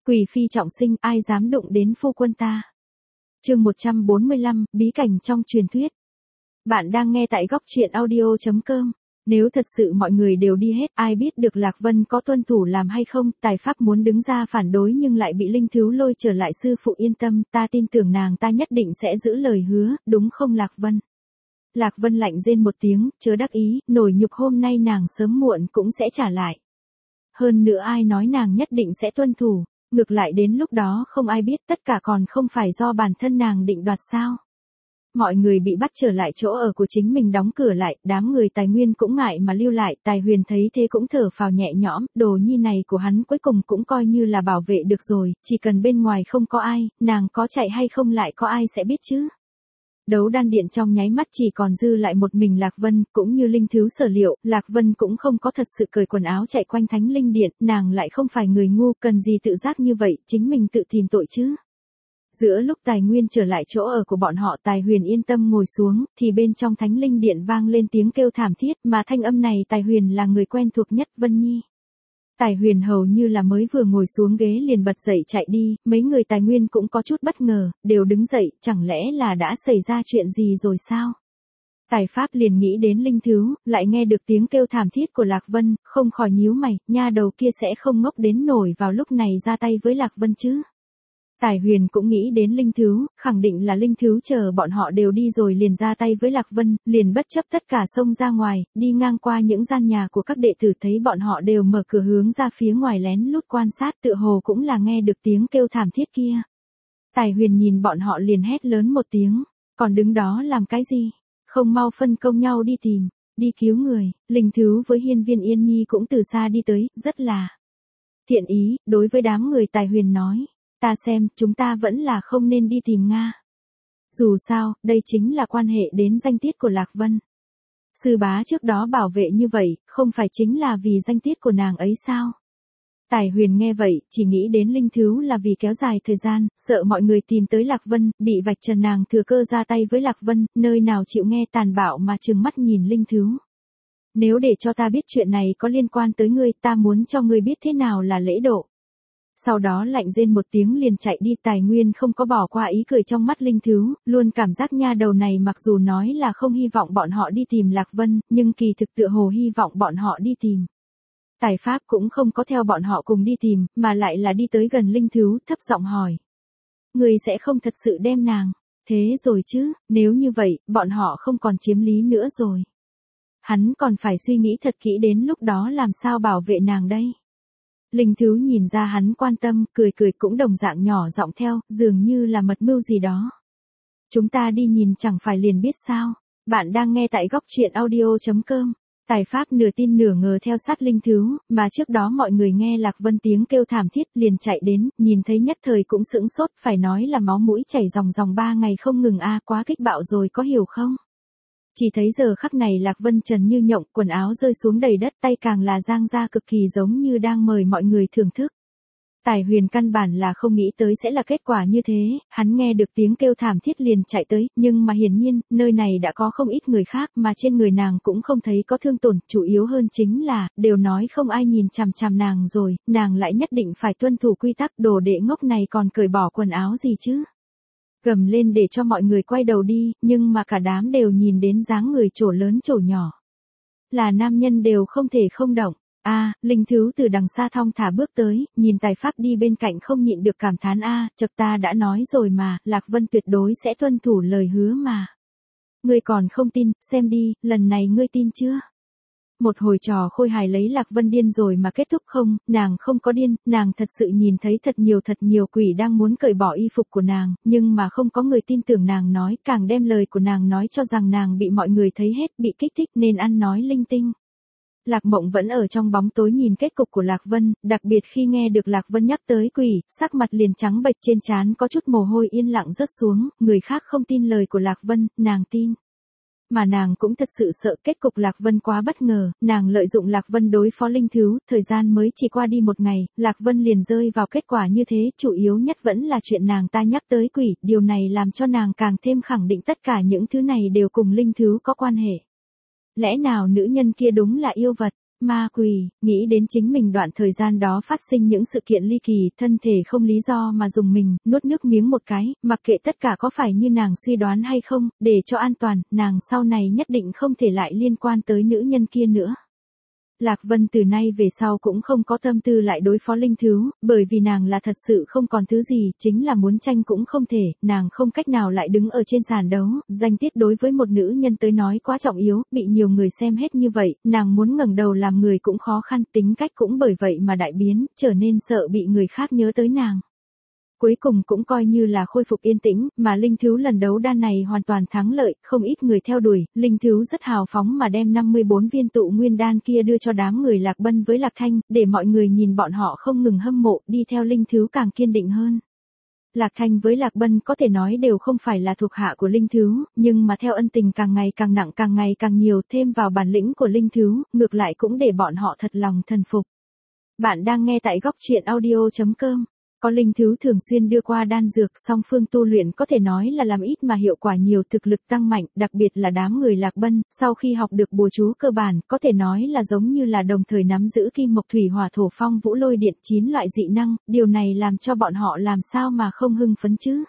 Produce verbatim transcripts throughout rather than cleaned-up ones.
Quỷ phi trọng sinh, ai dám đụng đến phu quân ta. Chương một trăm bốn mươi lăm, bí cảnh trong truyền thuyết. Bạn đang nghe tại góc truyện audio chấm com. Nếu thật sự mọi người đều đi hết, ai biết được Lạc Vân có tuân thủ làm hay không, Tài Pháp muốn đứng ra phản đối nhưng lại bị Linh Thứu lôi trở lại. Sư phụ yên tâm, ta tin tưởng nàng ta nhất định sẽ giữ lời hứa, đúng không Lạc Vân? Lạc Vân lạnh rên một tiếng, chớ đắc ý, nổi nhục hôm nay nàng sớm muộn cũng sẽ trả lại. Hơn nữa ai nói nàng nhất định sẽ tuân thủ, ngược lại đến lúc đó không ai biết, tất cả còn không phải do bản thân nàng định đoạt sao? Mọi người bị bắt trở lại chỗ ở của chính mình, đóng cửa lại, đám người Tài Nguyên cũng ngại mà lưu lại. Tài Huyền thấy thế cũng thở phào nhẹ nhõm, đồ nhi này của hắn cuối cùng cũng coi như là bảo vệ được rồi, chỉ cần bên ngoài không có ai, nàng có chạy hay không lại có ai sẽ biết chứ. Đấu đan điện trong nháy mắt chỉ còn dư lại một mình Lạc Vân, cũng như Linh Thứu sở liệu, Lạc Vân cũng không có thật sự cởi quần áo chạy quanh Thánh Linh Điện, nàng lại không phải người ngu, cần gì tự giác như vậy, chính mình tự tìm tội chứ. Giữa lúc Tài Nguyên trở lại chỗ ở của bọn họ, Tài Huyền yên tâm ngồi xuống, thì bên trong Thánh Linh Điện vang lên tiếng kêu thảm thiết, mà thanh âm này Tài Huyền là người quen thuộc nhất. Vân Nhi. Tài Huyền hầu như là mới vừa ngồi xuống ghế liền bật dậy chạy đi, mấy người Tài Nguyên cũng có chút bất ngờ, đều đứng dậy, chẳng lẽ là đã xảy ra chuyện gì rồi sao? Tài Pháp liền nghĩ đến Linh Thứu, lại nghe được tiếng kêu thảm thiết của Lạc Vân, không khỏi nhíu mày, nha đầu kia sẽ không ngốc đến nổi vào lúc này ra tay với Lạc Vân chứ? Tài Huyền cũng nghĩ đến Linh Thứu, khẳng định là Linh Thứu chờ bọn họ đều đi rồi liền ra tay với Lạc Vân, liền bất chấp tất cả xông ra ngoài, đi ngang qua những gian nhà của các đệ tử, thấy bọn họ đều mở cửa hướng ra phía ngoài lén lút quan sát, tựa hồ cũng là nghe được tiếng kêu thảm thiết kia. Tài Huyền nhìn bọn họ liền hét lớn một tiếng, còn đứng đó làm cái gì? Không mau phân công nhau đi tìm, đi cứu người. Linh Thứu với Hiên Viên Yên Nhi cũng từ xa đi tới, rất là thiện ý, đối với đám người Tài Huyền nói. Ta xem, chúng ta vẫn là không nên đi tìm Nga. Dù sao, đây chính là quan hệ đến danh tiết của Lạc Vân. Sư bá trước đó bảo vệ như vậy, không phải chính là vì danh tiết của nàng ấy sao? Tài Huyền nghe vậy, chỉ nghĩ đến Linh Thứu là vì kéo dài thời gian, sợ mọi người tìm tới Lạc Vân, bị vạch trần nàng thừa cơ ra tay với Lạc Vân, nơi nào chịu nghe, tàn bạo mà trừng mắt nhìn Linh Thứu. Nếu để cho ta biết chuyện này có liên quan tới ngươi, ta muốn cho ngươi biết thế nào là lễ độ. Sau đó lạnh rên một tiếng liền chạy đi. Tài Nguyên không có bỏ qua ý cười trong mắt Linh Thứu, luôn cảm giác nha đầu này mặc dù nói là không hy vọng bọn họ đi tìm Lạc Vân, nhưng kỳ thực tựa hồ hy vọng bọn họ đi tìm. Tài Pháp cũng không có theo bọn họ cùng đi tìm, mà lại là đi tới gần Linh Thứu, thấp giọng hỏi. Người sẽ không thật sự đem nàng, thế rồi chứ, nếu như vậy, bọn họ không còn chiếm lý nữa rồi. Hắn còn phải suy nghĩ thật kỹ đến lúc đó làm sao bảo vệ nàng đây. Linh Thứu nhìn ra hắn quan tâm, cười cười cũng đồng dạng nhỏ giọng theo, dường như là mật mưu gì đó. Chúng ta đi nhìn chẳng phải liền biết sao. Bạn đang nghe tại góc truyện audio chấm com. Tài Pháp nửa tin nửa ngờ theo sát Linh Thứu, mà trước đó mọi người nghe Lạc Vân tiếng kêu thảm thiết liền chạy đến, nhìn thấy nhất thời cũng sững sốt, phải nói là máu mũi chảy ròng ròng ba ngày không ngừng a, quá kích bạo rồi có hiểu không? Chỉ thấy giờ khắc này Lạc Vân trần như nhộng, quần áo rơi xuống đầy đất, tay càng là giang ra cực kỳ giống như đang mời mọi người thưởng thức. Tài Huyền căn bản là không nghĩ tới sẽ là kết quả như thế, hắn nghe được tiếng kêu thảm thiết liền chạy tới, nhưng mà hiển nhiên, nơi này đã có không ít người khác mà trên người nàng cũng không thấy có thương tổn, chủ yếu hơn chính là, đều nói không ai nhìn chằm chằm nàng rồi, nàng lại nhất định phải tuân thủ quy tắc, đồ đệ ngốc này còn cởi bỏ quần áo gì chứ. Gầm lên để cho mọi người quay đầu đi, nhưng mà cả đám đều nhìn đến dáng người trổ lớn trổ nhỏ. Là nam nhân đều không thể không động. A, à, Linh Thứu từ đằng xa thong thả bước tới, nhìn Tài Pháp đi bên cạnh không nhịn được cảm thán a, à, chật ta đã nói rồi mà, Lạc Vân tuyệt đối sẽ tuân thủ lời hứa mà. Ngươi còn không tin, xem đi, lần này ngươi tin chưa? Một hồi trò khôi hài lấy Lạc Vân điên rồi mà kết thúc không, nàng không có điên, nàng thật sự nhìn thấy thật nhiều thật nhiều quỷ đang muốn cởi bỏ y phục của nàng, nhưng mà không có người tin tưởng nàng nói, càng đem lời của nàng nói cho rằng nàng bị mọi người thấy hết, bị kích thích nên ăn nói linh tinh. Lạc Mộng vẫn ở trong bóng tối nhìn kết cục của Lạc Vân, đặc biệt khi nghe được Lạc Vân nhắc tới quỷ, sắc mặt liền trắng bệch, trên trán có chút mồ hôi yên lặng rớt xuống, người khác không tin lời của Lạc Vân, nàng tin. Mà nàng cũng thật sự sợ kết cục Lạc Vân quá bất ngờ, nàng lợi dụng Lạc Vân đối phó Linh Thứu, thời gian mới chỉ qua đi một ngày, Lạc Vân liền rơi vào kết quả như thế, chủ yếu nhất vẫn là chuyện nàng ta nhắc tới quỷ, điều này làm cho nàng càng thêm khẳng định tất cả những thứ này đều cùng Linh Thứu có quan hệ. Lẽ nào nữ nhân kia đúng là yêu vật? ma quỷ, nghĩ đến chính mình đoạn thời gian đó phát sinh những sự kiện ly kỳ, thân thể không lý do mà dùng mình, nuốt nước miếng một cái, mặc kệ tất cả có phải như nàng suy đoán hay không, để cho an toàn, nàng sau này nhất định không thể lại liên quan tới nữ nhân kia nữa. Lạc Vân từ nay về sau cũng không có tâm tư lại đối phó Linh Thứu, bởi vì nàng là thật sự không còn thứ gì, chính là muốn tranh cũng không thể, nàng không cách nào lại đứng ở trên sàn đấu, danh tiết đối với một nữ nhân tới nói quá trọng yếu, bị nhiều người xem hết như vậy, nàng muốn ngẩng đầu làm người cũng khó khăn, tính cách cũng bởi vậy mà đại biến, trở nên sợ bị người khác nhớ tới nàng. Cuối cùng cũng coi như là khôi phục yên tĩnh, mà Linh Thứu lần đấu đan này hoàn toàn thắng lợi, không ít người theo đuổi, Linh Thứu rất hào phóng mà đem năm mươi bốn viên tụ nguyên đan kia đưa cho đám người Lạc Bân với Lạc Thanh, để mọi người nhìn bọn họ không ngừng hâm mộ, đi theo Linh Thứu càng kiên định hơn. Lạc Thanh với Lạc Bân có thể nói đều không phải là thuộc hạ của Linh Thứu, nhưng mà theo ân tình càng ngày càng nặng càng ngày càng nhiều thêm vào bản lĩnh của Linh Thứu, ngược lại cũng để bọn họ thật lòng thần phục. Bạn đang nghe tại góc truyện audio chấm com. Có Linh Thứu thường xuyên đưa qua đan dược, song phương tu luyện có thể nói là làm ít mà hiệu quả nhiều, thực lực tăng mạnh, đặc biệt là đám người Lạc Bân, sau khi học được bùa chú cơ bản, có thể nói là giống như là đồng thời nắm giữ kim mộc thủy hỏa thổ phong vũ lôi điện chín loại dị năng, điều này làm cho bọn họ làm sao mà không hưng phấn chứ.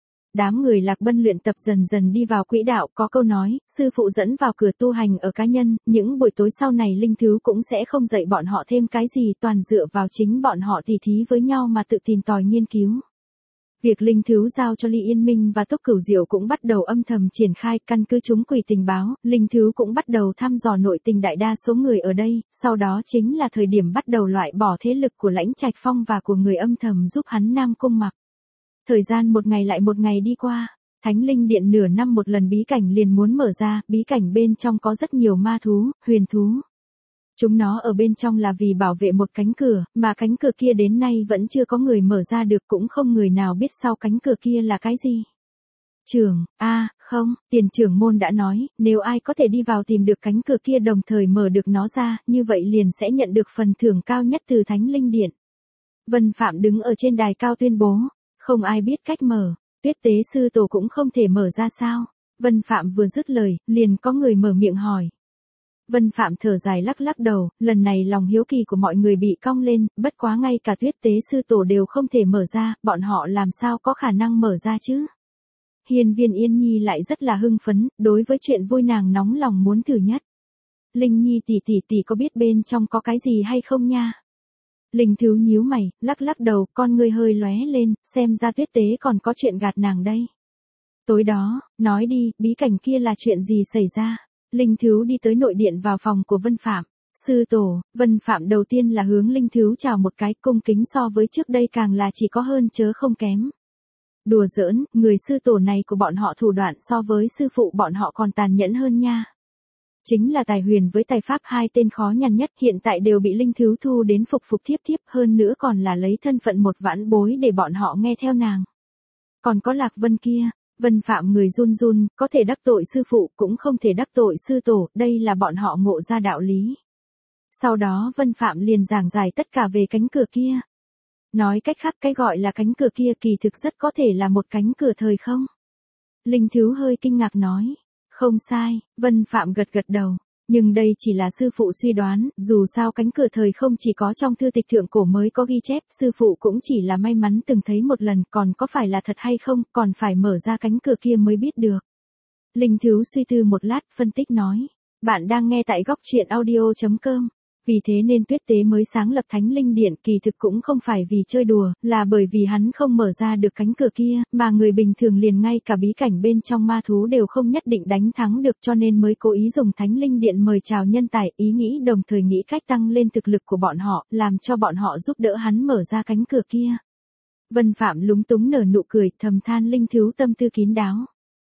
Đám người Lạc Bân luyện tập dần dần đi vào quỹ đạo, có câu nói, sư phụ dẫn vào cửa tu hành ở cá nhân, những buổi tối sau này Linh Thứu cũng sẽ không dạy bọn họ thêm cái gì, toàn dựa vào chính bọn họ tỉ thí với nhau mà tự tìm tòi nghiên cứu. Việc Linh Thứu giao cho Ly Yên Minh và Túc Cửu Diệu cũng bắt đầu âm thầm triển khai, căn cứ chúng quỷ tình báo, Linh Thứu cũng bắt đầu thăm dò nội tình đại đa số người ở đây, sau đó chính là thời điểm bắt đầu loại bỏ thế lực của Lãnh Trạch Phong và của người âm thầm giúp hắn Nam Cung Mặc. Thời gian một ngày lại một ngày đi qua, Thánh Linh Điện nửa năm một lần bí cảnh liền muốn mở ra, bí cảnh bên trong có rất nhiều ma thú, huyền thú. Chúng nó ở bên trong là vì bảo vệ một cánh cửa, mà cánh cửa kia đến nay vẫn chưa có người mở ra được, cũng không người nào biết sau cánh cửa kia là cái gì. Trưởng, a à, không, tiền trưởng môn đã nói, nếu ai có thể đi vào tìm được cánh cửa kia đồng thời mở được nó ra, như vậy liền sẽ nhận được phần thưởng cao nhất từ Thánh Linh Điện. Vân Phạm đứng ở trên đài cao tuyên bố. Không ai biết cách mở, Tuyết Tế sư tổ cũng không thể mở ra sao? Vân Phạm vừa dứt lời, liền có người mở miệng hỏi. Vân Phạm thở dài lắc lắc đầu, lần này lòng hiếu kỳ của mọi người bị cong lên, bất quá ngay cả Tuyết Tế sư tổ đều không thể mở ra, bọn họ làm sao có khả năng mở ra chứ? Hiên Viên Yên Nhi lại rất là hưng phấn, đối với chuyện vui nàng nóng lòng muốn thử nhất. Linh Nhi tỷ tỷ tỷ có biết bên trong có cái gì hay không nha? Linh Thứu nhíu mày, lắc lắc đầu, con ngươi hơi lóe lên, xem ra Tuyết Tế còn có chuyện gạt nàng đây. Tối đó, nói đi, bí cảnh kia là chuyện gì xảy ra? Linh Thứu đi tới nội điện vào phòng của Vân Phạm. Sư tổ, Vân Phạm đầu tiên là hướng Linh Thứu chào một cái, cung kính so với trước đây càng là chỉ có hơn chớ không kém. Đùa giỡn, người sư tổ này của bọn họ thủ đoạn so với sư phụ bọn họ còn tàn nhẫn hơn nha. Chính là tài huyền với tài pháp hai tên khó nhằn nhất, hiện tại đều bị Linh Thứu thu đến phục phục thiếp thiếp, hơn nữa còn là lấy thân phận một vãn bối để bọn họ nghe theo nàng. Còn có Lạc Vân kia, Vân Phạm người run run, có thể đắc tội sư phụ cũng không thể đắc tội sư tổ, đây là bọn họ ngộ ra đạo lý. Sau đó Vân Phạm liền giảng giải tất cả về cánh cửa kia. Nói cách khác, cái gọi là cánh cửa kia kỳ thực rất có thể là một cánh cửa thời không. Linh Thứu hơi kinh ngạc nói. Không sai, Vân Phạm gật gật đầu. Nhưng đây chỉ là sư phụ suy đoán, dù sao cánh cửa thời không chỉ có trong thư tịch thượng cổ mới có ghi chép, sư phụ cũng chỉ là may mắn từng thấy một lần, còn có phải là thật hay không, còn phải mở ra cánh cửa kia mới biết được. Linh Thứu suy tư một lát, phân tích nói. Bạn đang nghe tại góc truyện audio chấm com. Vì thế nên Tuyết Tế mới sáng lập Thánh Linh Điện, kỳ thực cũng không phải vì chơi đùa, là bởi vì hắn không mở ra được cánh cửa kia, mà người bình thường liền ngay cả bí cảnh bên trong ma thú đều không nhất định đánh thắng được, cho nên mới cố ý dùng Thánh Linh Điện mời chào nhân tài, ý nghĩ đồng thời nghĩ cách tăng lên thực lực của bọn họ, làm cho bọn họ giúp đỡ hắn mở ra cánh cửa kia. Vân Phạm lúng túng nở nụ cười, thầm than Linh Thứu tâm tư kín đáo.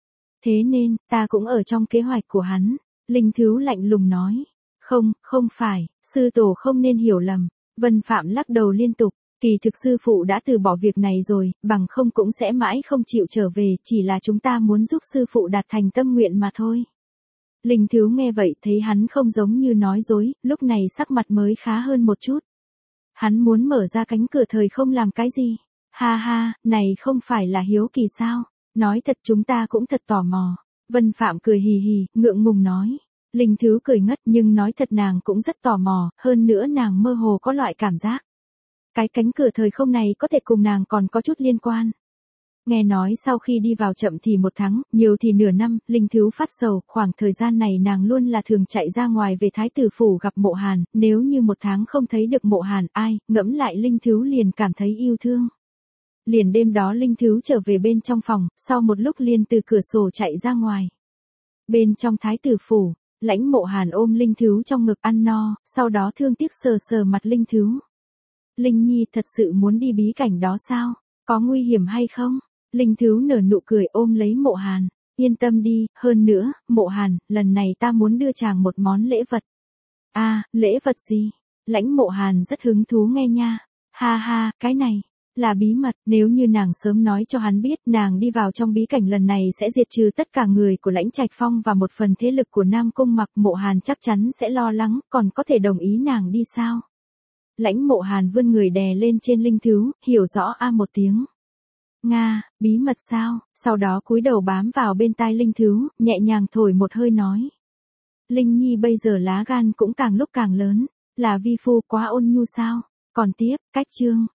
Thế nên, ta cũng ở trong kế hoạch của hắn. Linh Thứu lạnh lùng nói. Không, không phải, sư tổ không nên hiểu lầm. Vân Phạm lắc đầu liên tục, kỳ thực sư phụ đã từ bỏ việc này rồi, bằng không cũng sẽ mãi không chịu trở về, chỉ là chúng ta muốn giúp sư phụ đạt thành tâm nguyện mà thôi. Linh Thứu nghe vậy thấy hắn không giống như nói dối, lúc này sắc mặt mới khá hơn một chút. Hắn muốn mở ra cánh cửa thời không làm cái gì? Ha ha, này không phải là hiếu kỳ sao? Nói thật chúng ta cũng thật tò mò. Vân Phạm cười hì hì, ngượng ngùng nói. Linh Thứ cười ngất nhưng nói thật nàng cũng rất tò mò, hơn nữa nàng mơ hồ có loại cảm giác. Cái cánh cửa thời không này có thể cùng nàng còn có chút liên quan. Nghe nói sau khi đi vào chậm thì một tháng, nhiều thì nửa năm, Linh Thứ phát sầu, khoảng thời gian này nàng luôn là thường chạy ra ngoài về Thái tử phủ gặp Mộ Hàn, nếu như một tháng không thấy được Mộ Hàn, ai, ngẫm lại Linh Thứ liền cảm thấy yêu thương. Liền đêm đó Linh Thứ trở về bên trong phòng, sau một lúc liền từ cửa sổ chạy ra ngoài. Bên trong Thái tử phủ, Lãnh Mộ Hàn ôm Linh Thứ trong ngực ăn no, sau đó thương tiếc sờ sờ mặt Linh Thứ. Linh Nhi thật sự muốn đi bí cảnh đó sao? Có nguy hiểm hay không? Linh Thứ nở nụ cười ôm lấy Mộ Hàn. Yên tâm đi, hơn nữa, Mộ Hàn, lần này ta muốn đưa chàng một món lễ vật. À, lễ vật gì? Lãnh Mộ Hàn rất hứng thú nghe nha. Ha ha, cái này là bí mật, nếu như nàng sớm nói cho hắn biết nàng đi vào trong bí cảnh lần này sẽ diệt trừ tất cả người của Lãnh Trạch Phong và một phần thế lực của Nam Cung Mặc, Mộ Hàn chắc chắn sẽ lo lắng, còn có thể đồng ý nàng đi sao? Lãnh Mộ Hàn vươn người đè lên trên Linh Thứ, hiểu rõ a một tiếng. Nga, bí mật sao? Sau đó cúi đầu bám vào bên tai Linh Thứ, nhẹ nhàng thổi một hơi nói. Linh Nhi bây giờ lá gan cũng càng lúc càng lớn, là vi phu quá ôn nhu sao? Còn tiếp, cách chương.